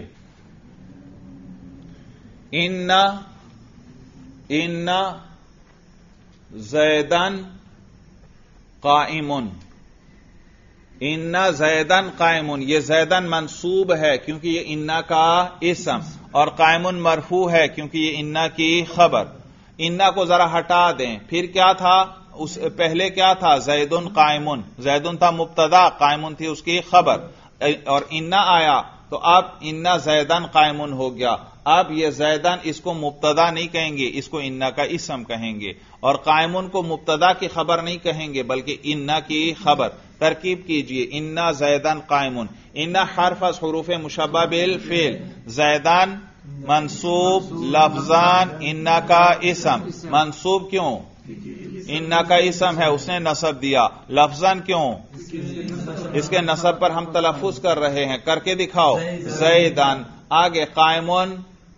ان زیدن قائمن. ان زیدن قائمن، یہ زیدن منصوب ہے کیونکہ یہ انا کا اسم، اور قائمن مرفوع ہے کیونکہ یہ انا کی خبر. انا کو ذرا ہٹا دیں، پھر کیا تھا؟ اس پہلے کیا تھا؟ زیدن قائمن. زیدن تھا مبتدا، قائمن تھی اس کی خبر، اور انا آیا تو اب انا زیدن قائمن ہو گیا. اب یہ زیدن اس کو مبتدا نہیں کہیں گے، اس کو انا کا اسم کہیں گے، اور قائمن کو مبتدا کی خبر نہیں کہیں گے بلکہ انا کی خبر. ترکیب کیجئے. انا زیدن قائمن. انا حرف از حروف مشبہ بالفعل. زیدن منصوب لفظان، انا کا اسم. منصوب کیوں؟ انا کا اسم ہے، اس نے نصب دیا. لفظان کیوں؟ اس کے نصب پر ہم تلفظ کر رہے ہیں. کر کے دکھاؤ. زیدن. آگے قائمن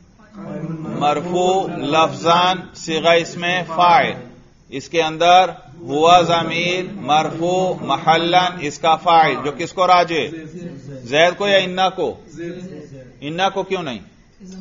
مرفوع لفظان صیغہ اسم فاعل، اس کے اندر ہوا ضمیر مرفوع محلن اس کا فاعل، جو کس کو راجع؟ زید کو یا انا کو؟ انا کو کیوں نہیں؟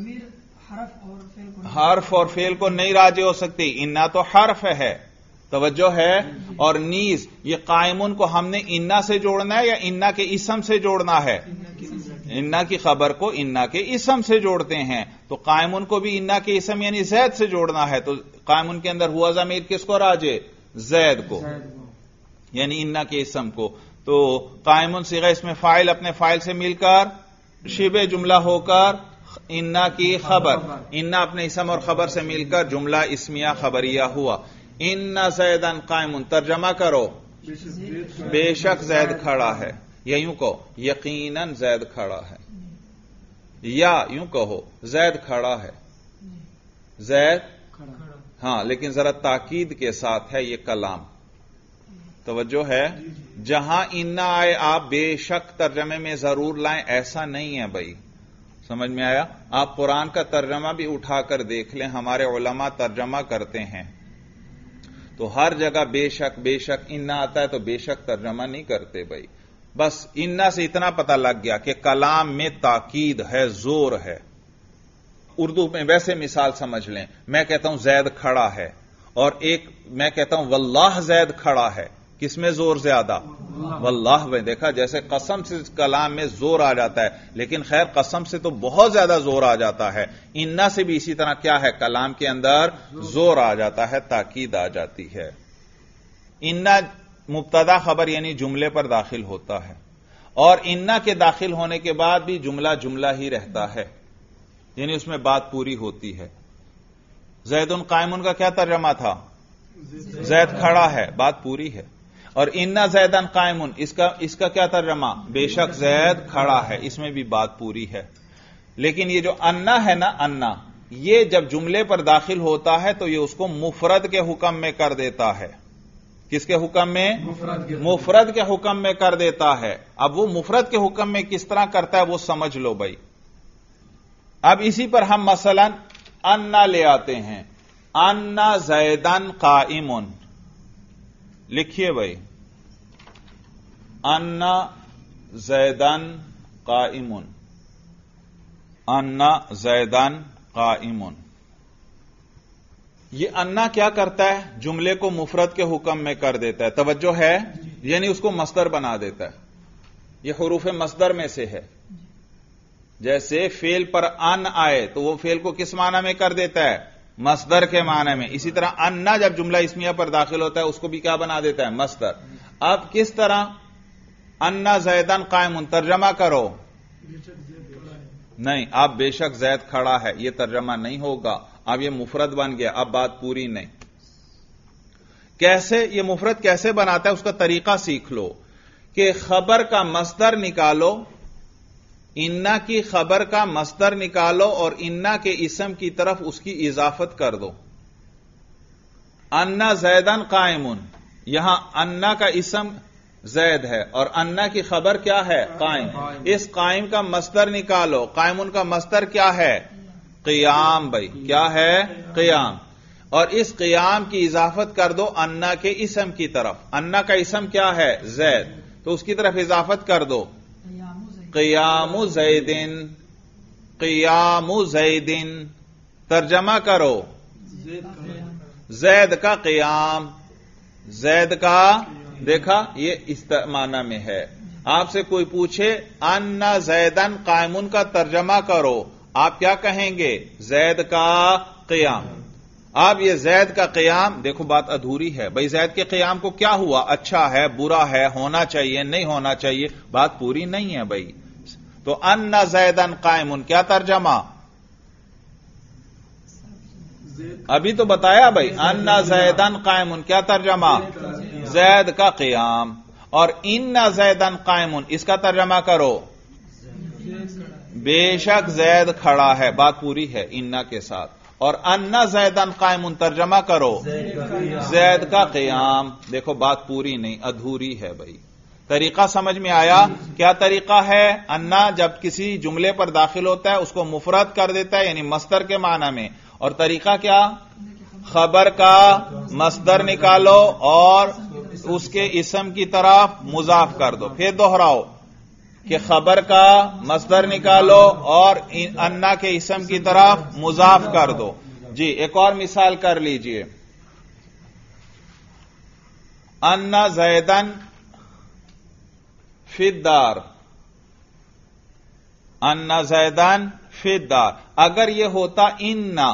حرف اور فعل کو نہیں راجع ہو سکتی، انا تو حرف ہے. توجہ ہے. اور نیز یہ قائمن کو ہم نے انا سے جوڑنا ہے یا انا کے اسم سے جوڑنا ہے؟ انا کی خبر کو انا کے اسم سے جوڑتے ہیں، تو قائمن کو بھی انا کے اسم یعنی زید سے جوڑنا ہے. تو قائمن کے اندر ہوا ضمیر کس کو راجع؟ زید کو، یعنی انا کے اسم کو. تو قائمن صیغہ اسم فاعل اپنے فاعل سے مل کر شبہ جملہ ہو کر انا کی خبر، انا اپنے اسم اور خبر سے مل کر جملہ اسمیہ خبریہ ہوا. ان زیدن قائمن. ترجمہ کرو. بے شک زید کھڑا ہے، یا یوں کہو یقیناً زید کھڑا ہے، یا یوں کہو زید کھڑا ہے. زید ہاں، لیکن ذرا تاکید کے ساتھ ہے یہ کلام. توجہ ہے. جہاں انا آئے آپ بے شک ترجمے میں ضرور لائیں، ایسا نہیں ہے بھائی. سمجھ میں آیا؟ آپ قرآن کا ترجمہ بھی اٹھا کر دیکھ لیں، ہمارے علماء ترجمہ کرتے ہیں تو ہر جگہ بے شک انا آتا ہے تو بے شک ترجمہ نہیں کرتے بھائی. بس انا سے اتنا پتہ لگ گیا کہ کلام میں تاکید ہے، زور ہے. اردو میں ویسے مثال سمجھ لیں، میں کہتا ہوں زید کھڑا ہے، اور ایک میں کہتا ہوں واللہ زید کھڑا ہے. کس میں زور زیادہ؟ واللہ میں. دیکھا جیسے قسم سے کلام میں زور آ جاتا ہے، لیکن خیر قسم سے تو بہت زیادہ زور آ جاتا ہے. انا سے بھی اسی طرح کیا ہے؟ کلام کے اندر زور آ جاتا ہے، تاکید آ جاتی ہے. انا مبتدا خبر یعنی جملے پر داخل ہوتا ہے، اور انا کے داخل ہونے کے بعد بھی جملہ ہی رہتا ہے، یعنی اس میں بات پوری ہوتی ہے. زیدن قائمن کا کیا ترجمہ تھا؟ زید کھڑا ہے، بات پوری ہے. اور انا زیدن قائمن اس کا کیا ترجمہ؟ بے شک زید کھڑا ہے، اس میں بھی بات پوری ہے. لیکن یہ جو انا ہے نا، انا یہ جب جملے پر داخل ہوتا ہے تو یہ اس کو مفرد کے حکم میں کر دیتا ہے. کس کے حکم میں؟ مفرد کے حکم میں کر دیتا ہے. اب وہ مفرد کے حکم میں کس طرح کرتا ہے وہ سمجھ لو بھائی. اب اسی پر ہم مثلا انا لے آتے ہیں. انا زیدن قائمن. لکھیے بھائی. انا زیدن قائمن. انا زیدن قائمن. یہ انا کیا کرتا ہے؟ جملے کو مفرد کے حکم میں کر دیتا ہے. توجہ ہے. یعنی اس کو مصدر بنا دیتا ہے. یہ حروف مصدر میں سے ہے. جیسے فعل پر ان آئے تو وہ فعل کو کس معنی میں کر دیتا ہے؟ مصدر کے معنی میں. اسی طرح انا جب جملہ اسمیہ پر داخل ہوتا ہے اس کو بھی کیا بنا دیتا ہے؟ مصدر. اب کس طرح انا زیدن قائم ترجمہ کرو. نہیں، اب بے شک زید کھڑا ہے یہ ترجمہ نہیں ہوگا. اب یہ مفرد بن گیا. اب بات پوری نہیں. کیسے یہ مفرد کیسے بناتا ہے اس کا طریقہ سیکھ لو کہ خبر کا مصدر نکالو، انا کی خبر کا مصدر نکالو اور انا کے اسم کی طرف اس کی اضافت کر دو. انا زیدن قائمن، یہاں انا کا اسم زید ہے اور انا کی خبر کیا ہے؟ قائم. اس قائم کا مصدر نکالو. قائمن کا مصدر کیا ہے؟ قیام. بھائی کیا ہے؟ قیام. اور اس قیام کی اضافت کر دو انا کے اسم کی طرف. انا کا اسم کیا ہے؟ زید. تو اس کی طرف اضافت کر دو قیام زیدن. قیام زیدن ترجمہ کرو زید کا قیام. زید کا، دیکھا یہ اس معنی میں ہے. آپ سے کوئی پوچھے انا زیدن قائمن کا ترجمہ کرو، آپ کیا کہیں گے؟ زید کا قیام. اب یہ زید کا قیام، دیکھو بات ادھوری ہے. بھائی زید کے قیام کو کیا ہوا؟ اچھا ہے، برا ہے، ہونا چاہیے، نہیں ہونا چاہیے، بات پوری نہیں ہے بھائی. تو انا زیدن قائمن کیا ترجمہ؟ ابھی تو بتایا بھائی. انا زیدن قائمن کیا ترجمہ؟ زید کا قیام. اور انا زیدن قائمن اس کا ترجمہ کرو بے شک زید کھڑا ہے. بات پوری ہے انا کے ساتھ. اور انا زیدن قائمن ترجمہ کرو زید کا قیام. دیکھو بات پوری نہیں، ادھوری ہے بھائی. طریقہ سمجھ میں آیا؟ کیا طریقہ ہے؟ انا جب کسی جملے پر داخل ہوتا ہے اس کو مفرد کر دیتا ہے یعنی مصدر کے معنی میں. اور طریقہ کیا؟ خبر کا مصدر نکالو اور اس کے اسم کی طرف مضاف کر دو. پھر دوہراؤ کہ خبر کا مصدر نکالو اور انا کے اسم کی طرف مضاف کر دو. جی ایک اور مثال کر لیجئے. انا زیدن فی الدار. انا زیدن فی الدار. اگر یہ ہوتا انا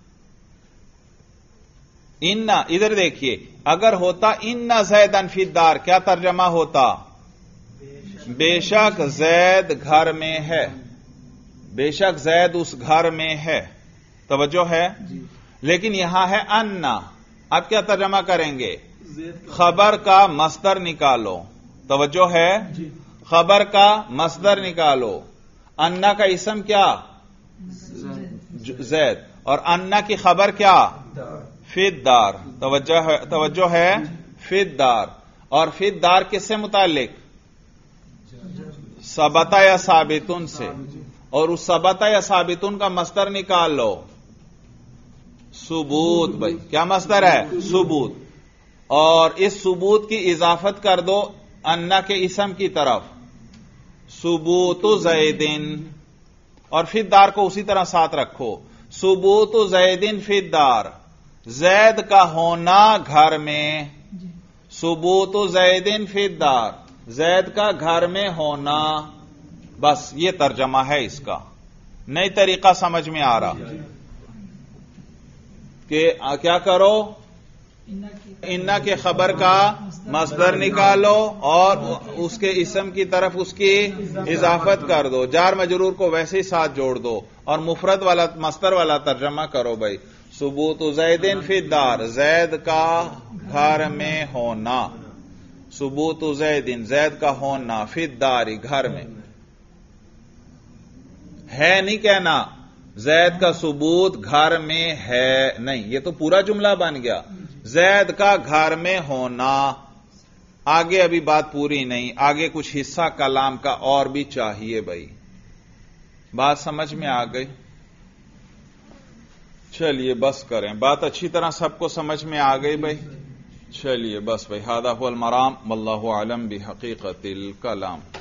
ادھر دیکھیے، اگر ہوتا انا زیدن فی الدار کیا ترجمہ ہوتا؟ بے شک زید گھر میں ہے. بے شک زید اس گھر میں ہے. توجہ ہے؟ لیکن یہاں ہے انا. اب کیا ترجمہ کریں گے؟ خبر کا مصدر نکالو. توجہ ہے؟ خبر کا مصدر نکالو. انا کا اسم کیا؟ زید. اور انا کی خبر کیا؟ فی الدار. توجہ ہے؟ فی الدار. اور فی الدار کس سے متعلق؟ ثبتا یا ثابتن سے. اور اس ثبتا یا ثابتن کا مصدر نکال لو ثبوت. بھائی کیا مصدر ہے؟ ثبوت. اور اس ثبوت کی اضافت کر دو انا کے اسم کی طرف ثبوت زیدن. اور فی الدار کو اسی طرح ساتھ رکھو ثبوت زیدن فی الدار. زید کا ہونا گھر میں. ثبوت زیدن فی الدار زید کا گھر میں ہونا. بس یہ ترجمہ ہے اس کا. نئی طریقہ سمجھ میں آ رہا کہ کیا کرو؟ انا کے خبر کا مصدر نکالو اور اس کے اسم کی طرف اس کی اضافت کر دو. جار مجرور کو ویسے ہی ساتھ جوڑ دو اور مفرد والا مصدر والا ترجمہ کرو. بھائی ثبوت زیدن فی الدار زید کا گھر میں ہونا. ثبوت زیدن زید کا ہونا فی الدار گھر میں. ہے نہیں کہنا زید کا ثبوت گھر میں ہے، نہیں، یہ تو پورا جملہ بن گیا. زید کا گھر میں ہونا. آگے ابھی بات پوری نہیں، آگے کچھ حصہ کلام کا اور بھی چاہیے. بھائی بات سمجھ میں آ گئی؟ چلیے بس کریں. بات اچھی طرح سب کو سمجھ میں آ گئی بھائی؟ چلیے بس بھائی. ھذا ھو المرام واللہ اعلم بحقیقت الکلام.